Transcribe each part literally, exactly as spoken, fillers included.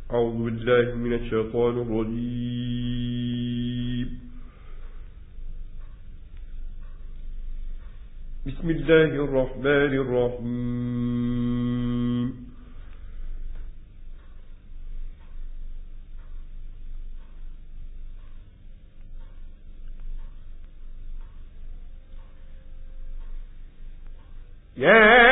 أعوذ بالله من الشيطان الرجيم. بسم الله الرحمن الرحيم. يا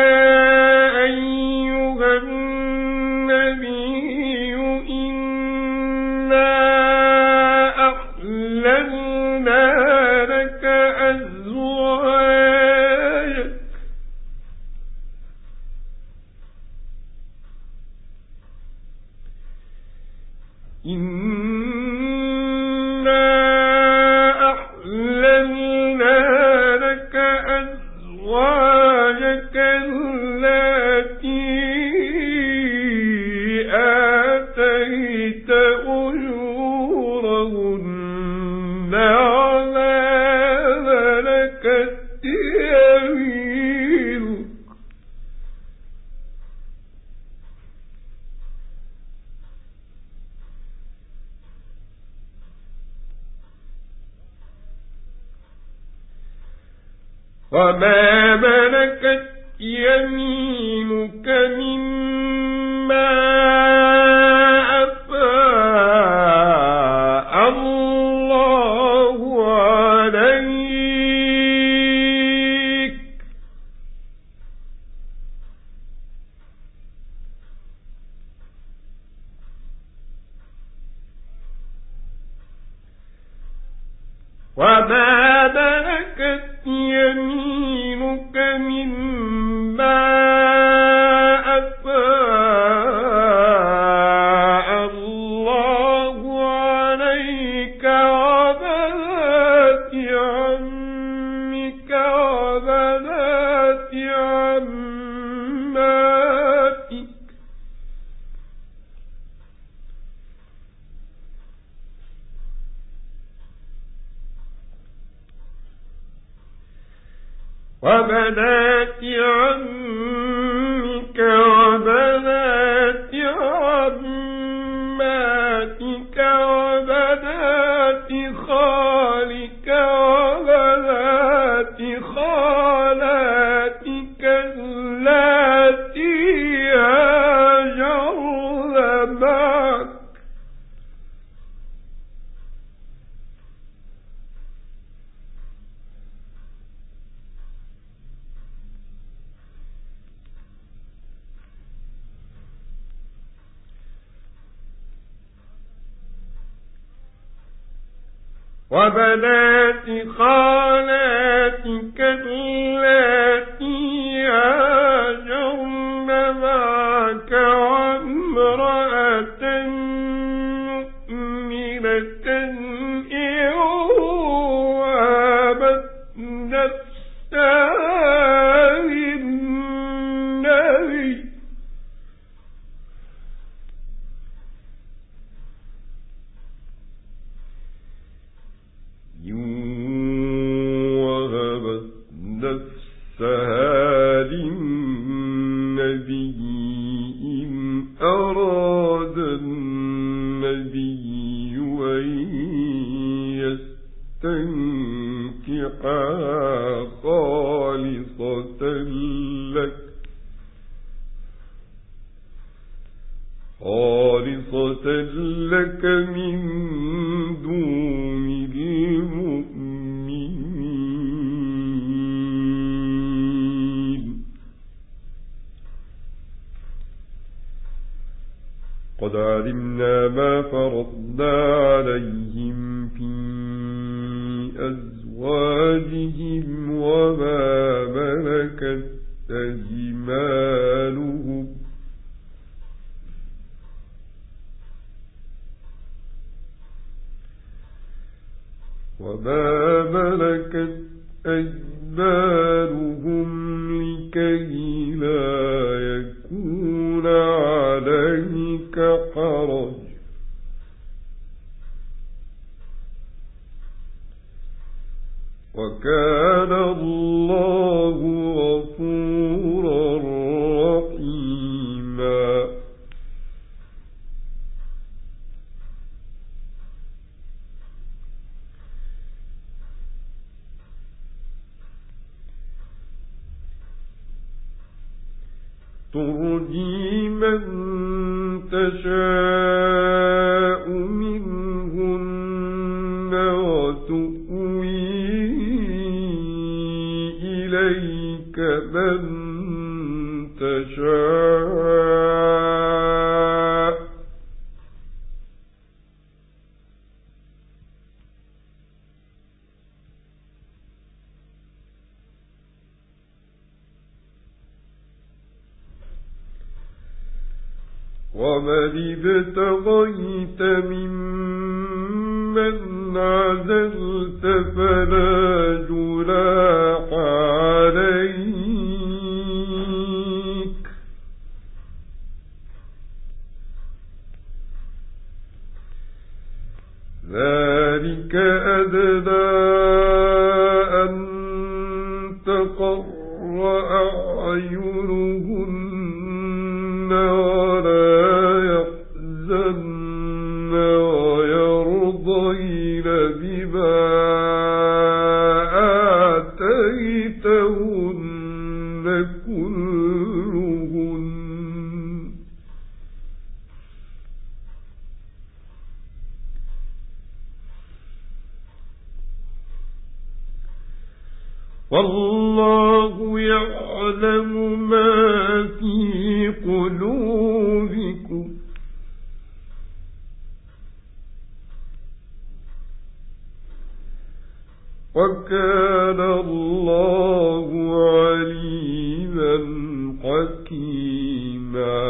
وما ملكت يمينك مما أفاء الله عليك وما ملكت يمينك مما أفاء الله عليك وبنات عمك وبنات عماتك وبنات عمك وبنات عماتك وبنات خالك وبنات خالاتك اللاتي هاجرن معك وبنات خالاتك اللاتي هاجرن معك وامرأة مؤمنة إن وهبت نفسها للنبي وهبت نفسها للنبي إن أراد النبي أن يستنكحها خالصة لك خالصة لك من دون المؤمنين قد علمنا ما فرضنا عليهم في أزواجهم وما ملكت أيمانهم وما ملكت أيمانهم لكي لا يكون عليك حرج وكان الله غفورا رحيما ترجي من تشاء منهن وتؤوي إليك من تشاء ومن ابتغيت ممن عزلت فلا جناح عليك ذلك أدنى أن تقر أعينهن ولا يحزن ويرضين بما آتيتهن كلهن والله يعلم ما في قلوبكم وكان الله عليما حكيما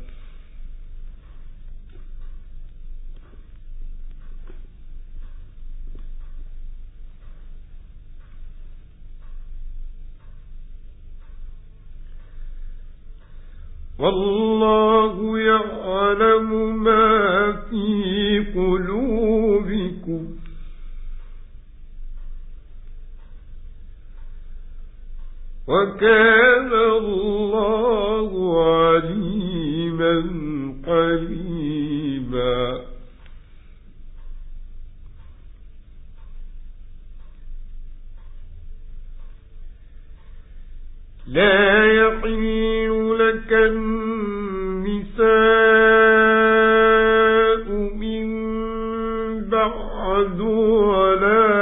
والله يعلم ما في قلوبكم وكان الله عليما حليما لا يحل لك النساء من بعد ولا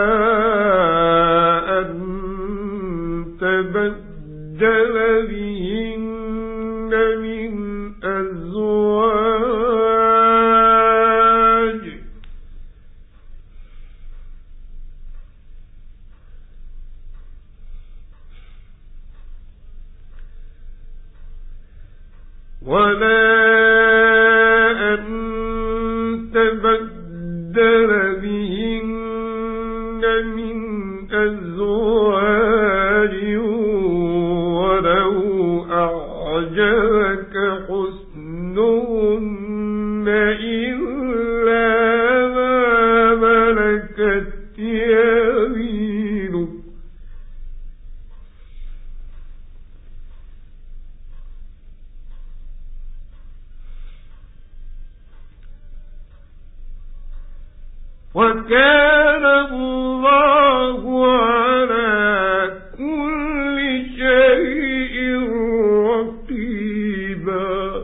أن تبدل بهن من أزواج ولا أن تبدل بهن من أزواج ولو أعجبك حسنهن إلا ما ملكت يمينك وكان الله على كل شيء رقيبا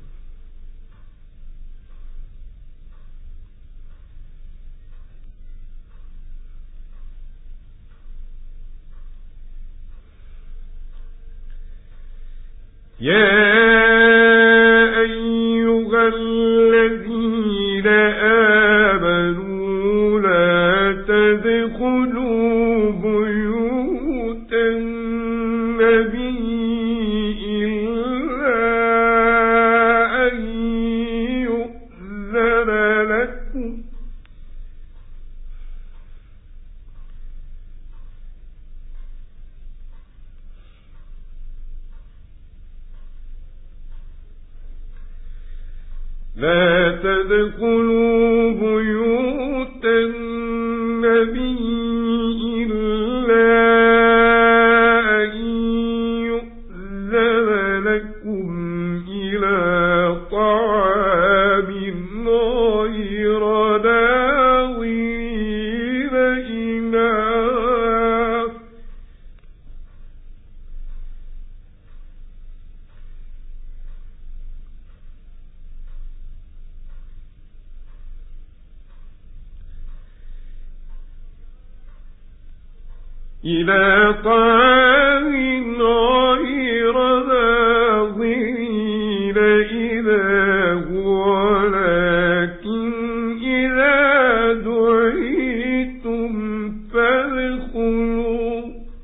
يا أيها الذين آمنوا لا تدخلوا بيوت النبي إلا أن يؤذن لكم لا تدخلوا بيوت النبي إلا أن يؤذن لكم إلى طعام غير ناظرين إناه إلى طعام غير ناظرين إله ولكن إذا دعيتم فادخلوا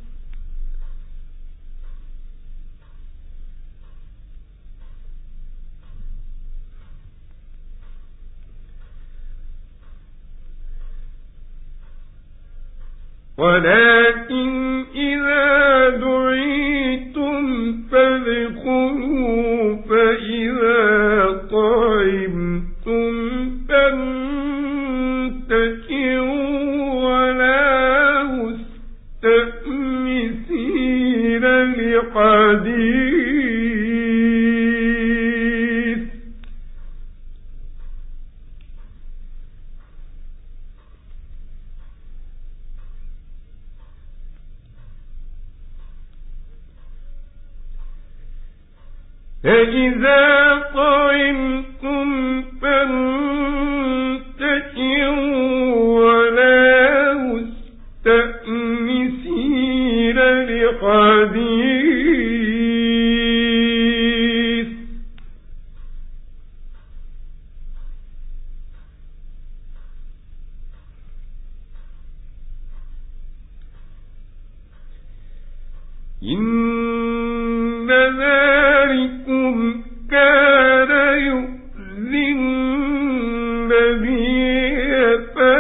ولكن إذا دعيتم فادخلوا فإذا طعمتم فانتشروا ولا مستأنسين لحديث فإذا طعمتم فانتشروا ولا مستأنسين لحديث إن ذلكم كان يؤذي النبي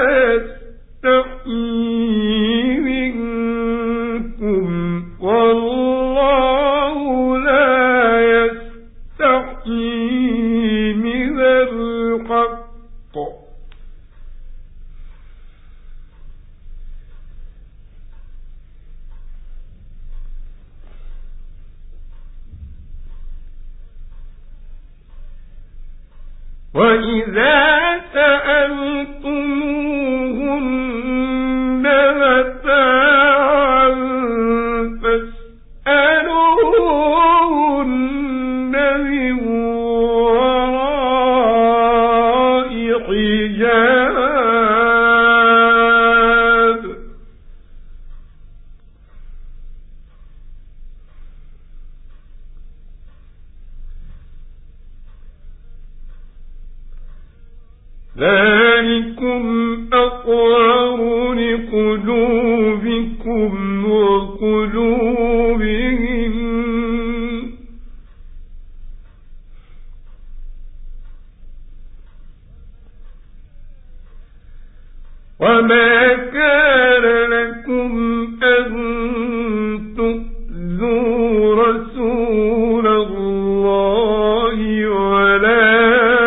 فيستحيي منكم والله لا يستحيي من الحق وإذا سألتموهن متاعا فاسألوهن من وراء حجاب ذلكم أطهر لقلوبكم وقلوبهم وما كان لكم أن تؤذوا رسول الله ولا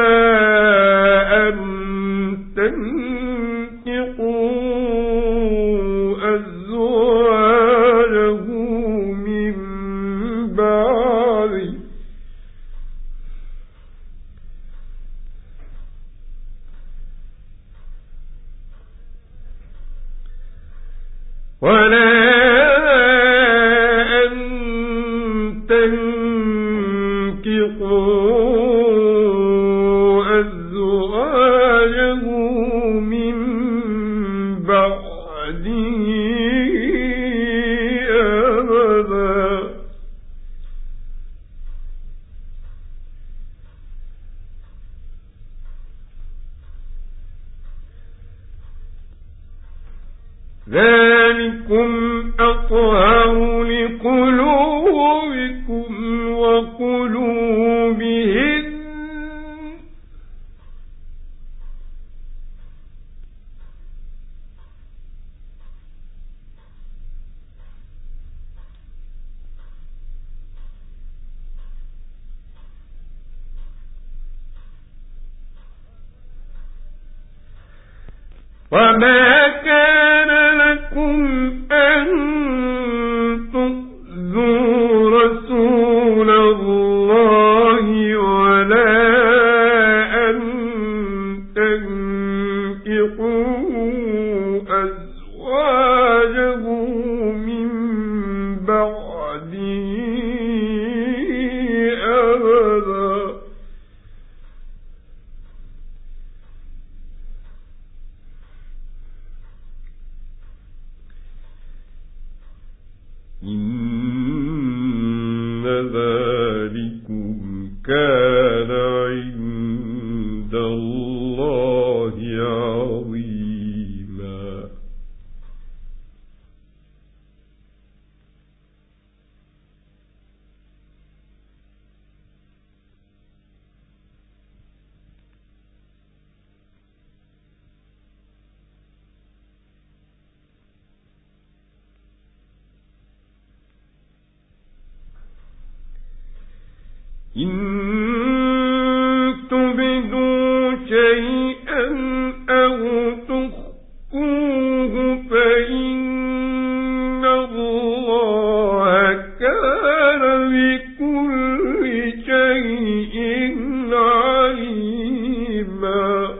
ولا أن تنكحوا أزواجه من بعده أبدا ذلكم أطهر لقلوبكم وقلوبهن وما كان لكم أن تؤذوا رسول الله ولا أن تنكحوا أزواجه من بعده أبدا كان عند الله عظيما. إن تبدوا شيئا أو تخفوه فإن الله كان بكل شيء عليما.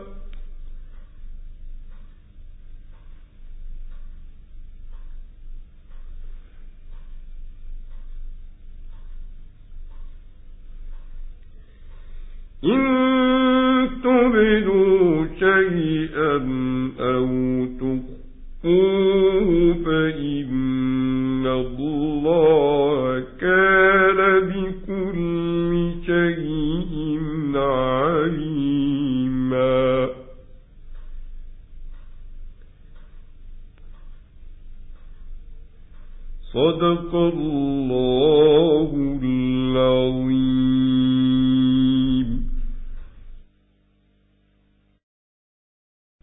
إن تبدوا شيئا أو تخفوه فإن الله كان بكل شيء عليما. صدق الله العظيم.